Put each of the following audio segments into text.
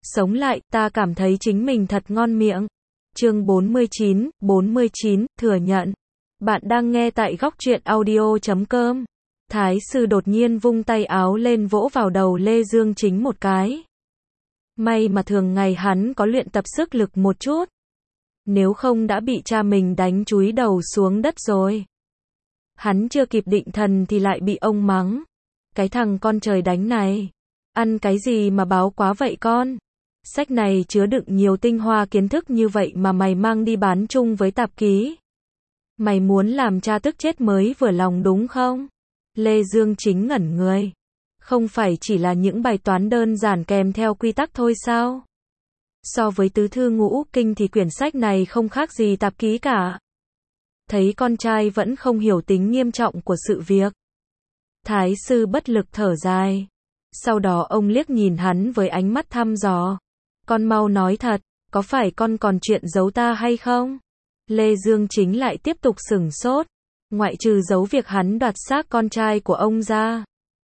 Sống lại, ta cảm thấy chính mình thật ngon miệng. Chương 49, thừa nhận. Bạn đang nghe tại góc truyện audio.com. Thái sư đột nhiên vung tay áo lên vỗ vào đầu Lê Dương Chính một cái. May mà thường ngày hắn có luyện tập sức lực một chút. Nếu không đã bị cha mình đánh chúi đầu xuống đất rồi. Hắn chưa kịp định thần thì lại bị ông mắng. Cái thằng con trời đánh này. Ăn cái gì mà báo quá vậy con? Sách này chứa đựng nhiều tinh hoa kiến thức như vậy mà mày mang đi bán chung với tạp ký. Mày muốn làm cha tức chết mới vừa lòng đúng không? Lê Dương Chính ngẩn người. Không phải chỉ là những bài toán đơn giản kèm theo quy tắc thôi sao? So với tứ thư ngũ kinh thì quyển sách này không khác gì tạp ký cả. Thấy con trai vẫn không hiểu tính nghiêm trọng của sự việc. Thái sư bất lực thở dài. Sau đó ông liếc nhìn hắn với ánh mắt thăm dò. Con mau nói thật, có phải con còn chuyện giấu ta hay không? Lê Dương Chính lại tiếp tục sửng sốt. Ngoại trừ giấu việc hắn đoạt xác con trai của ông ra.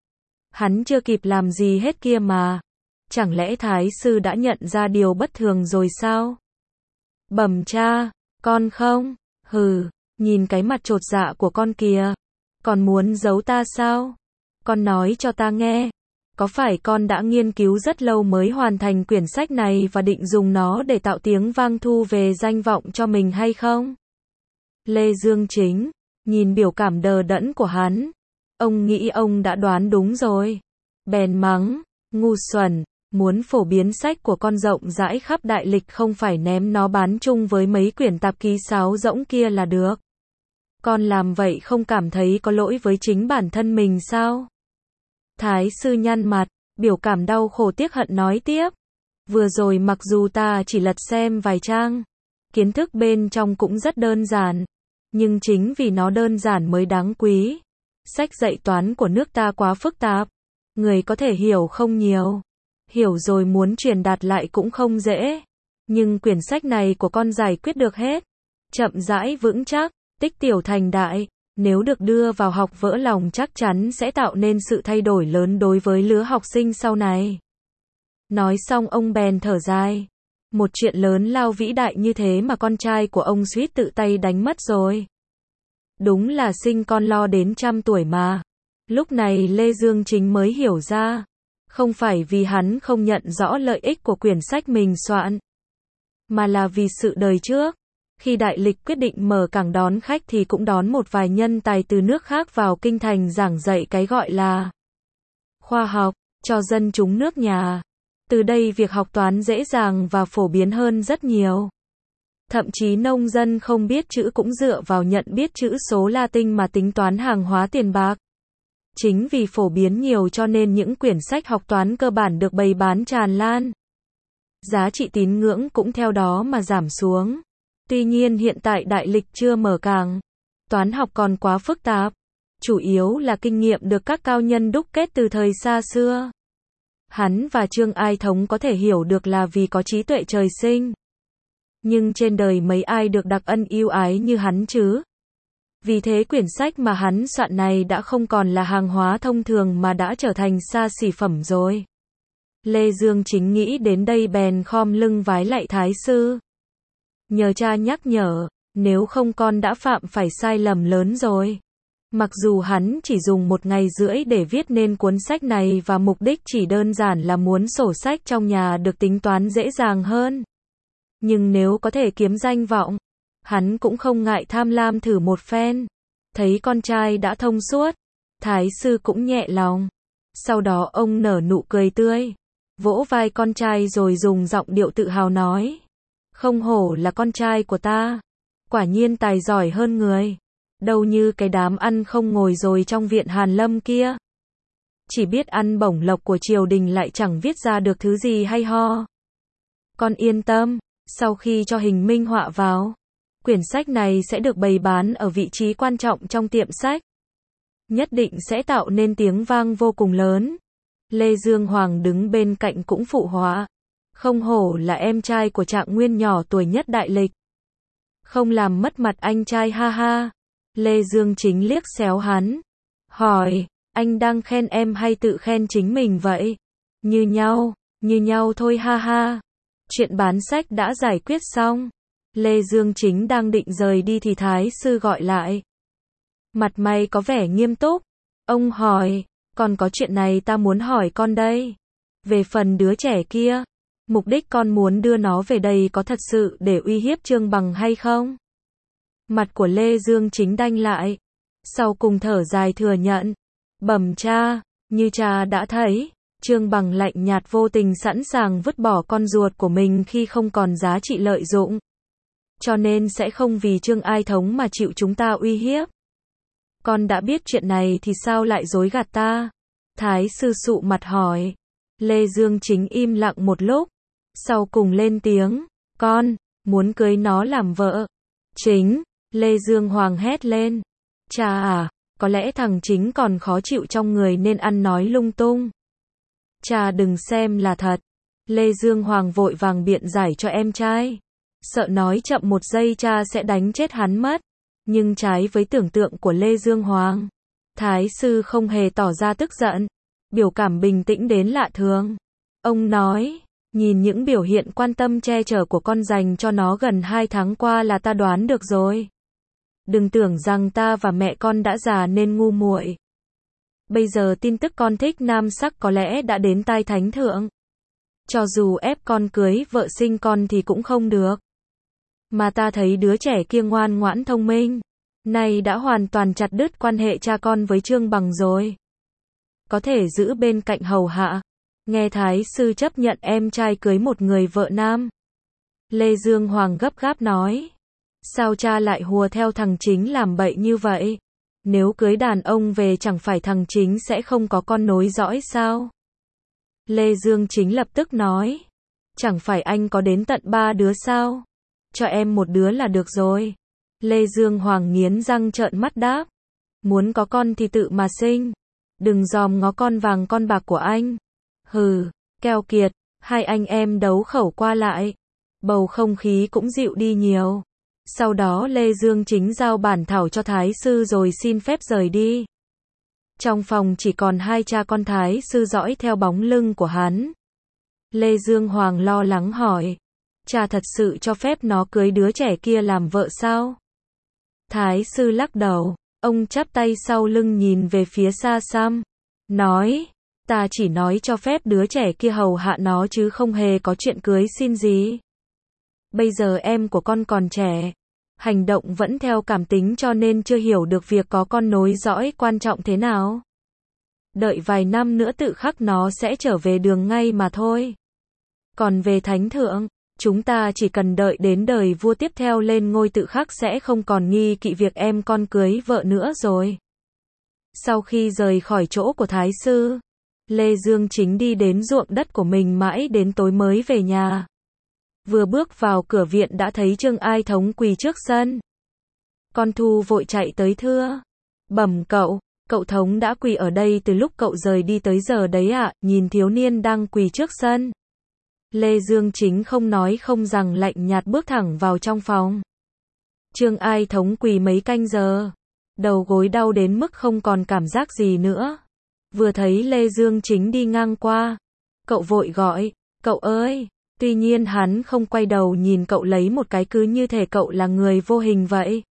Hắn chưa kịp làm gì hết kia mà. Chẳng lẽ Thái sư đã nhận ra điều bất thường rồi sao? Bẩm cha, con không? Hừ, nhìn cái mặt chột dạ của con kìa. Còn muốn giấu ta sao? Con nói cho ta nghe. Có phải con đã nghiên cứu rất lâu mới hoàn thành quyển sách này và định dùng nó để tạo tiếng vang thu về danh vọng cho mình hay không? Lê Dương Chính, nhìn biểu cảm đờ đẫn của hắn. Ông nghĩ ông đã đoán đúng rồi. Bèn mắng, ngu xuẩn, muốn phổ biến sách của con rộng rãi khắp đại lịch không phải ném nó bán chung với mấy quyển tạp ký sáo rỗng kia là được. Con làm vậy không cảm thấy có lỗi với chính bản thân mình sao? Thái sư nhăn mặt, biểu cảm đau khổ tiếc hận nói tiếp. Vừa rồi mặc dù ta chỉ lật xem vài trang, kiến thức bên trong cũng rất đơn giản, nhưng chính vì nó đơn giản mới đáng quý. Sách dạy toán của nước ta quá phức tạp, người có thể hiểu không nhiều, hiểu rồi muốn truyền đạt lại cũng không dễ. Nhưng quyển sách này của con giải quyết được hết, chậm rãi vững chắc, tích tiểu thành đại. Nếu được đưa vào học vỡ lòng chắc chắn sẽ tạo nên sự thay đổi lớn đối với lứa học sinh sau này. Nói xong ông bèn thở dài. Một chuyện lớn lao vĩ đại như thế mà con trai của ông suýt tự tay đánh mất rồi. Đúng là sinh con lo đến 100 tuổi mà. Lúc này Lê Dương Chính mới hiểu ra. Không phải vì hắn không nhận rõ lợi ích của quyển sách mình soạn, mà là vì sự đời trước. Khi đại lịch quyết định mở cảng đón khách thì cũng đón một vài nhân tài từ nước khác vào kinh thành giảng dạy cái gọi là khoa học cho dân chúng nước nhà. Từ đây việc học toán dễ dàng và phổ biến hơn rất nhiều. Thậm chí nông dân không biết chữ cũng dựa vào nhận biết chữ số Latin mà tính toán hàng hóa tiền bạc. Chính vì phổ biến nhiều cho nên những quyển sách học toán cơ bản được bày bán tràn lan. Giá trị tín ngưỡng cũng theo đó mà giảm xuống. Tuy nhiên hiện tại đại lịch chưa mở cảng, toán học còn quá phức tạp, chủ yếu là kinh nghiệm được các cao nhân đúc kết từ thời xa xưa. Hắn và Trương Ai Thống có thể hiểu được là vì có trí tuệ trời sinh. Nhưng trên đời mấy ai được đặc ân ưu ái như hắn chứ? Vì thế quyển sách mà hắn soạn này đã không còn là hàng hóa thông thường mà đã trở thành xa xỉ phẩm rồi. Lê Dương Chính nghĩ đến đây bèn khom lưng vái lạy Thái sư. Nhờ cha nhắc nhở, nếu không con đã phạm phải sai lầm lớn rồi. Mặc dù hắn chỉ dùng 1 ngày rưỡi để viết nên cuốn sách này và mục đích chỉ đơn giản là muốn sổ sách trong nhà được tính toán dễ dàng hơn. Nhưng nếu có thể kiếm danh vọng, hắn cũng không ngại tham lam thử một phen. Thấy con trai đã thông suốt, Thái sư cũng nhẹ lòng. Sau đó ông nở nụ cười tươi, vỗ vai con trai rồi dùng giọng điệu tự hào nói. Không hổ là con trai của ta. Quả nhiên tài giỏi hơn người. Đâu như cái đám ăn không ngồi rồi trong viện Hàn Lâm kia. Chỉ biết ăn bổng lộc của triều đình lại chẳng viết ra được thứ gì hay ho. Con yên tâm, sau khi cho hình minh họa vào, quyển sách này sẽ được bày bán ở vị trí quan trọng trong tiệm sách. Nhất định sẽ tạo nên tiếng vang vô cùng lớn. Lê Dương Hoàng đứng bên cạnh cũng phụ họa. Không hổ là em trai của Trạng Nguyên nhỏ tuổi nhất đại lịch. Không làm mất mặt anh trai ha ha. Lê Dương Chính liếc xéo hắn. Hỏi, anh đang khen em hay tự khen chính mình vậy? Như nhau, Như nhau thôi ha ha. Chuyện bán sách đã giải quyết xong. Lê Dương Chính đang định rời đi thì Thái sư gọi lại. Mặt mày có vẻ nghiêm túc. Ông hỏi, còn có chuyện này ta muốn hỏi con đây. Về phần đứa trẻ kia, mục đích con muốn đưa nó về đây có thật sự để uy hiếp Trương Bằng hay không? Mặt của Lê Dương Chính đanh lại. Sau cùng thở dài thừa nhận. Bẩm cha, như cha đã thấy, Trương Bằng lạnh nhạt vô tình sẵn sàng vứt bỏ con ruột của mình khi không còn giá trị lợi dụng. Cho nên sẽ không vì Trương Ai Thống mà chịu chúng ta uy hiếp. Con đã biết chuyện này thì sao lại dối gạt ta? Thái sư sụ mặt hỏi. Lê Dương Chính im lặng một lúc. Sau cùng lên tiếng. Con, muốn cưới nó làm vợ. Chính, Lê Dương Hoàng hét lên. Cha à, có lẽ thằng Chính còn khó chịu trong người nên ăn nói lung tung. Cha đừng xem là thật. Lê Dương Hoàng vội vàng biện giải cho em trai. Sợ nói chậm một giây cha sẽ đánh chết hắn mất. Nhưng trái với tưởng tượng của Lê Dương Hoàng, Thái sư không hề tỏ ra tức giận. Biểu cảm bình tĩnh đến lạ thường. Ông nói, nhìn những biểu hiện quan tâm che chở của con dành cho nó gần 2 tháng qua là ta đoán được rồi. Đừng tưởng rằng ta và mẹ con đã già nên ngu muội. Bây giờ tin tức con thích nam sắc có lẽ đã đến tai thánh thượng. Cho dù ép con cưới vợ sinh con thì cũng không được. Mà ta thấy đứa trẻ kia ngoan ngoãn thông minh. Nay đã hoàn toàn chặt đứt quan hệ cha con với Trương Bằng rồi. Có thể giữ bên cạnh hầu hạ. Nghe Thái sư chấp nhận em trai cưới một người vợ nam. Lê Dương Hoàng gấp gáp nói. Sao cha lại hùa theo thằng Chính làm bậy như vậy? Nếu cưới đàn ông về chẳng phải thằng Chính sẽ không có con nối dõi sao? Lê Dương Chính lập tức nói. Chẳng phải anh có đến tận 3 đứa sao? Cho em một đứa là được rồi. Lê Dương Hoàng nghiến răng trợn mắt đáp. Muốn có con thì tự mà sinh. Đừng dòm ngó con vàng con bạc của anh. Hừ, keo kiệt. Hai anh em đấu khẩu qua lại. Bầu không khí cũng dịu đi nhiều. Sau đó Lê Dương Chính giao bản thảo cho Thái sư rồi xin phép rời đi. Trong phòng chỉ còn hai cha con Thái sư dõi theo bóng lưng của hắn. Lê Dương Hoàng lo lắng hỏi. Cha thật sự cho phép nó cưới đứa trẻ kia làm vợ sao? Thái sư lắc đầu. Ông chắp tay sau lưng nhìn về phía xa xăm. Nói. Ta chỉ nói cho phép đứa trẻ kia hầu hạ nó chứ không hề có chuyện cưới xin gì. Bây giờ em của con còn trẻ. Hành động vẫn theo cảm tính cho nên chưa hiểu được việc có con nối dõi quan trọng thế nào. Đợi vài năm nữa tự khắc nó sẽ trở về đường ngay mà thôi. Còn về thánh thượng, chúng ta chỉ cần đợi đến đời vua tiếp theo lên ngôi tự khắc sẽ không còn nghi kỵ việc em con cưới vợ nữa rồi. Sau khi rời khỏi chỗ của Thái sư, Lê Dương Chính đi đến ruộng đất của mình mãi đến tối mới về nhà. Vừa bước vào cửa viện đã thấy Trương Ai Thống quỳ trước sân. Con Thu vội chạy tới thưa. Bẩm cậu, cậu Thống đã quỳ ở đây từ lúc cậu rời đi tới giờ đấy ạ. Nhìn thiếu niên đang quỳ trước sân. Lê Dương Chính không nói không rằng lạnh nhạt bước thẳng vào trong phòng. Trương Ai Thống quỳ mấy canh giờ. Đầu gối đau đến mức không còn cảm giác gì nữa. Vừa thấy Lê Dương Chính đi ngang qua. Cậu vội gọi, cậu ơi. Tuy nhiên hắn không quay đầu nhìn cậu lấy một cái cứ như thể cậu là người vô hình vậy.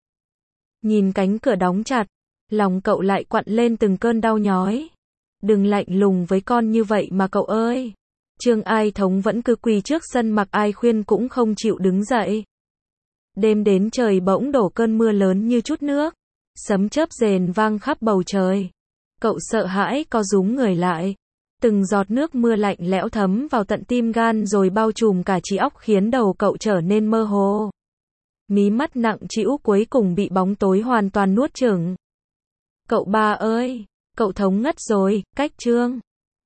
Nhìn cánh cửa đóng chặt, lòng cậu lại quặn lên từng cơn đau nhói. Đừng lạnh lùng với con như vậy mà cậu ơi. Trương Ai Thống vẫn cứ quỳ trước sân mặc ai khuyên cũng không chịu đứng dậy. Đêm đến trời bỗng đổ cơn mưa lớn như chút nước. Sấm chớp rền vang khắp bầu trời. Cậu sợ hãi co rúm người lại. Từng giọt nước mưa lạnh lẽo thấm vào tận tim gan rồi bao trùm cả trí óc khiến đầu cậu trở nên mơ hồ. Mí mắt nặng trĩu cuối cùng bị bóng tối hoàn toàn nuốt chửng. Cậu ba ơi, cậu Thống ngất rồi, cách Trương